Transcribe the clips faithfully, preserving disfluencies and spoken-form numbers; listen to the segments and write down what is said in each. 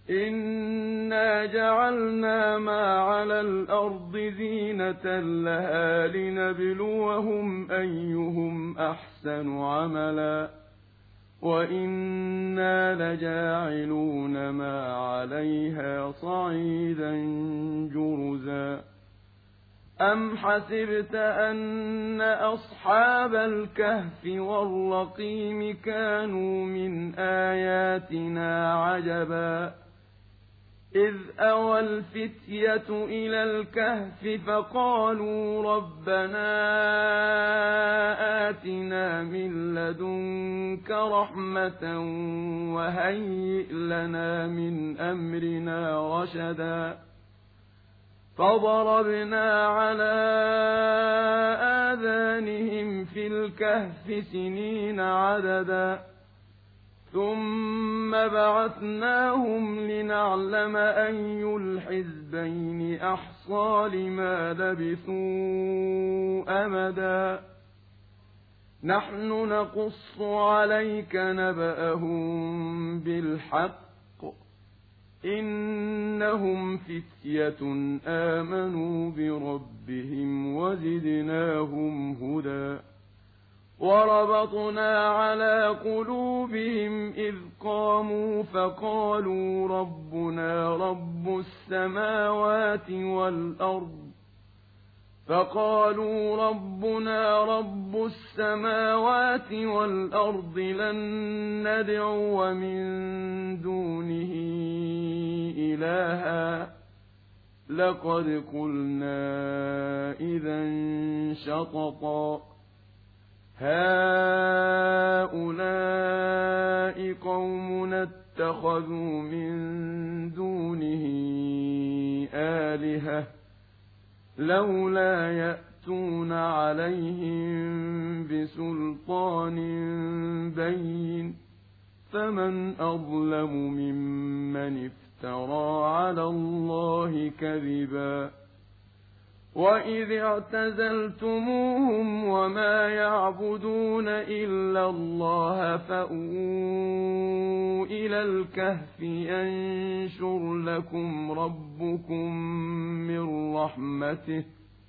إنا جعلنا ما على الأرض زينة لها لنبلوهم أيهم أحسن عملا وإنا لجاعلون ما عليها صعيدا جرزا أم حسبت أن أصحاب الكهف والرقيم كانوا من آياتنا عجبا إذ أوى الفتية إلى الكهف فقالوا ربنا آتنا من لدنك رحمة وهيئ لنا من أمرنا رشدا فضربنا على آذانهم في الكهف سنين عددا ثم بعثناهم لنعلم أي الحزبين أحصى لما لبثوا أمدا نحن نقص عليك نبأهم بالحق إنهم فتية آمنوا بربهم وزدناهم هدى وربطنا على قلوبهم إذ قاموا فقالوا ربنا رب السماوات والأرض فقالوا ربنا رب السماوات والأرض لن ندعو من دونه إلها لقد قلنا إذا شططا هؤلاء قومنا اتخذوا من دونه آلهة لولا يأتون عليهم بسلطان بين فمن أظلم ممن افترى على الله كذبا وإذ اعتزلتموهم وما يعبدون إلا الله فأووا إلى الكهف ينشر لكم ربكم من رحمته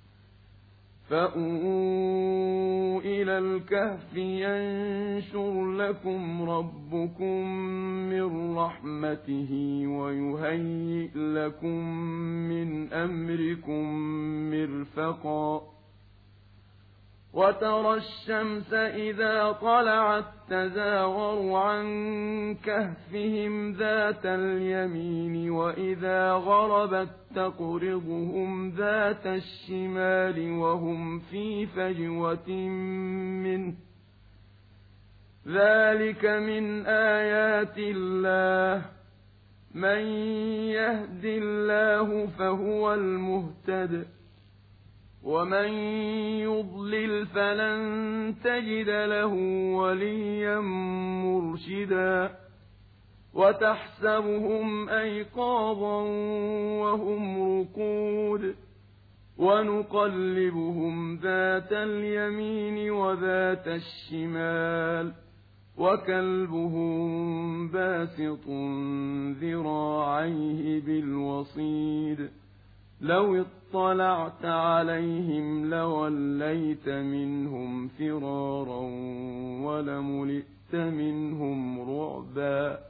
فأووا إلى الكهف ينشر لكم ربكم من رحمته ويهيئ لكم من أمركم مرفقا وترى الشمس إذا طلعت تزاور عن كهفهم ذات اليمين وإذا غربت تقرضهم ذات الشمال وهم في فجوة منه ذلك من آيات الله من يهد الله فهو المهتد ومن يضلل فلن تجد له وليا مرشدا وتحسبهم أيقاظا وهم رقود ونقلبهم ذات اليمين وذات الشمال وكلبهم باسط ذراعيه بالوصيد لو اطلعت عليهم لوليت منهم فرارا ولملئت منهم رعبا